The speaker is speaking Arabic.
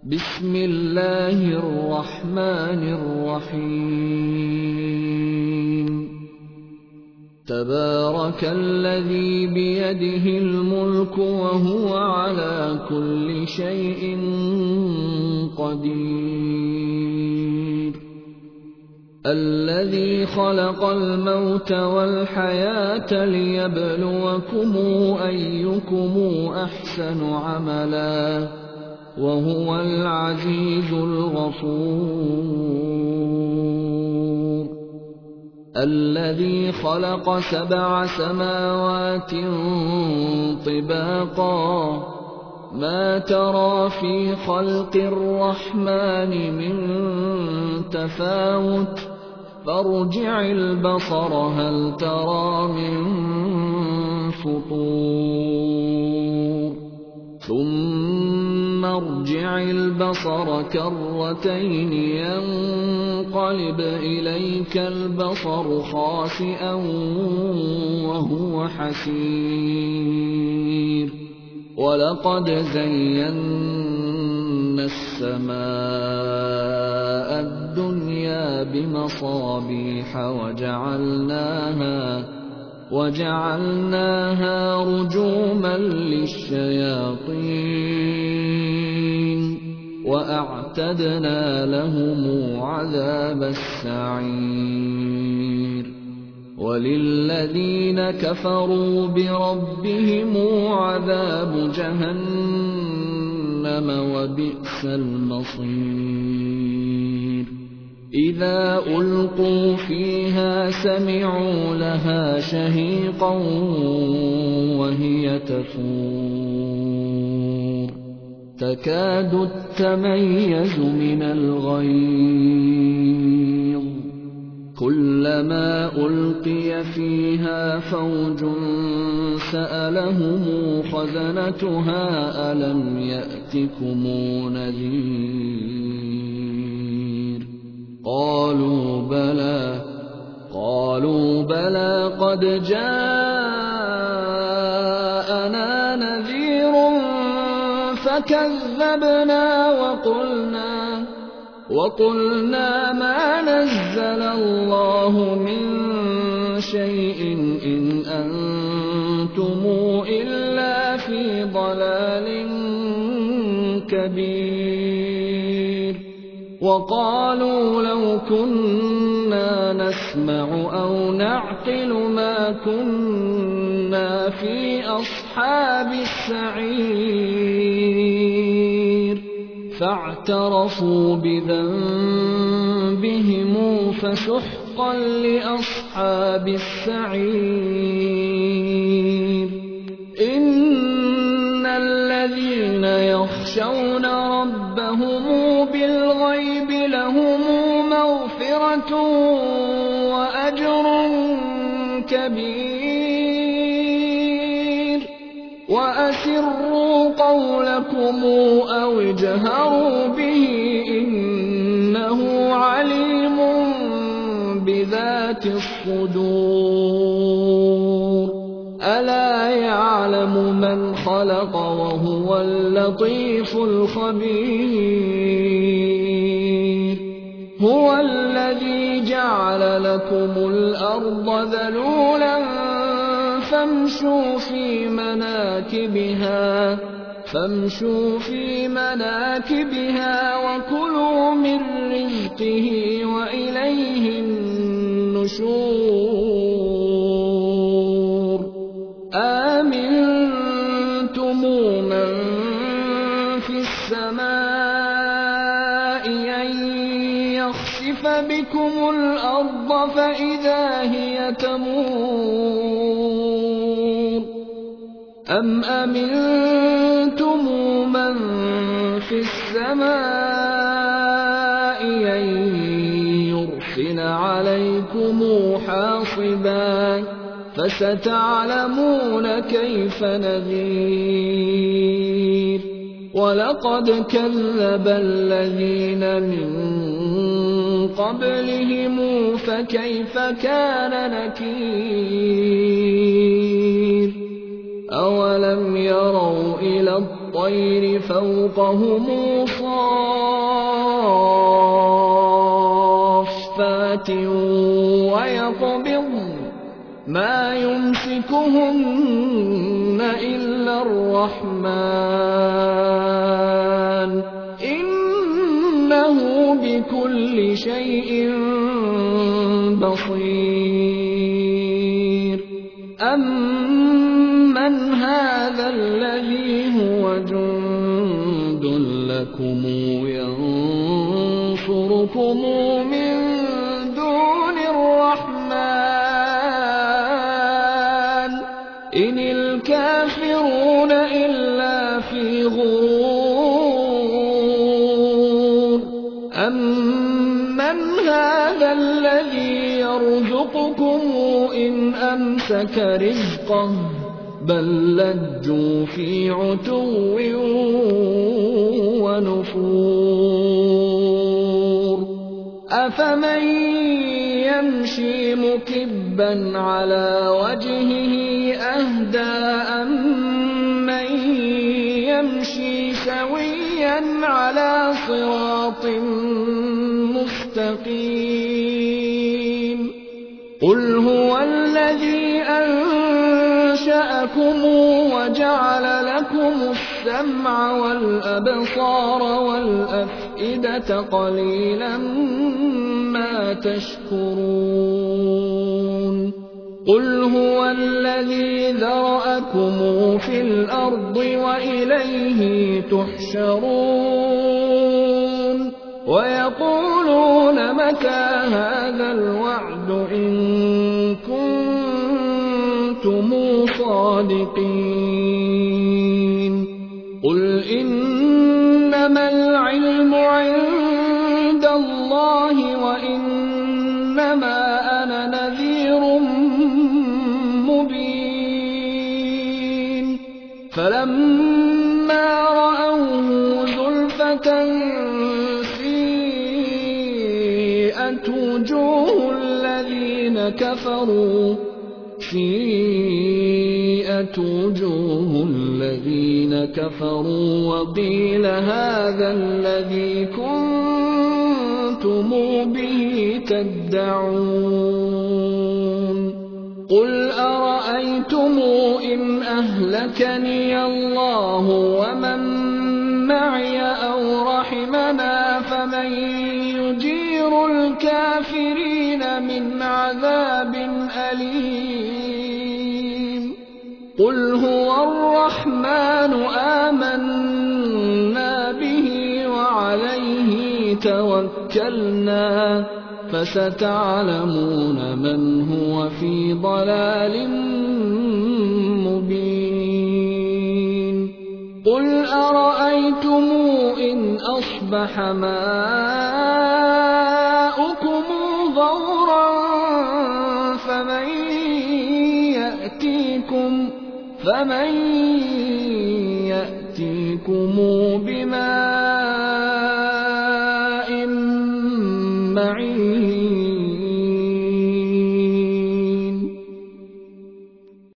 بسم الله الرحمن الرحيم تبارك الذي بيده الملك وهو على كل شيء قدير الذي خلق الموت والحياة ليبلوكم أيكم أحسن عملا وهو العزيز الغفور الذي خلق 7 سماوات طباقا ما ترى في خلق الرحمن من تفاوت فارجع البصر هل ترى من فطور ثم ارجع البصر كرتين ينقلب إليك البصر خاسئا وهو حسير ولقد زينا السماء الدنيا بمصابيح وجعلناها رجوما للشياطين وأعتدنا لهم عذاب السعير وللذين كفروا بربهم عذاب جهنم وبئس المصير إذا ألقوا فيها سمعوا لها شهيقا وهي تفور تكاد تميز من الغيظ كلما ألقي فيها فوج سألهم خزنتها ألم يأتكم نذير قالوا بلى قد جاءنا نذير فكذبنا وقلنا ما نزل الله من شيء إن أنتم إلا في ضلال كبير وقالوا لو كنا نسمع أو نعقل ما كنا في أصحاب السعير فاعترفوا بذنبهم فسحقا لأصحاب السعير إن الذين يخشون ربهم بالغيب لهم مغفرة وأجر كبير وأسروا قولكم أو اجهروا به إنه عليم بذات الصدور ألا يعلم من خلق وهو اللطيف الخبير هو الذي جعل لكم الأرض ذلولا فامشوا في مناكبها وكلوا من رزقه وإليه النشور آمنتم من في السماء أن يخسف بكم الأرض فإذا هي تمور أم أمنتم من في السماء أن يرسل عليكم حاصبا فستعلمون كيف نذير ولقد كذب الذين من قبلهم فكيف كان نكير أولم يروا إلى الطير فوقهم سماوات ويقبض ما يمسكهن إلا الرحمن إنه بكل شيء بصير أمن هذا الذي هو جند لكم ينصركم من دون الرحمن إن الكافرون إلا في غرور أمن هذا الذي يرزقكم إن أمسك رزقه بل لجوا في عتو ونفور أفمن يمشي مكبا على وجهه أهدى أمن يمشي سويا على صراط مستقيم قل هو الذي أنشأكم وجعل لكم السمع والأبصار والأفئدة قليلا ما تشكرون قل هو الذي ذرأكم في الأرض وإليه تحشرون ويقولون متى هذا الوعد إن كنتم صادقين قل إنما العلم عند الله وإنما أنا نذير مبين فلما رأوه زلفة سيئت وجوه الذين كفروا وقيل هذا الذي كنتم به تدعون قل أرأيتم إن أهلكني الله ومن معي أو رحمنا فمن يجير الكافرين من عذاب أليم قل هو الرحمن آمنا به وعليه توكلنا فستعلمون من هو في ضلال مبين قل أرأيتم إن أصبح ماؤكم غورا فمن يأتيكم بماء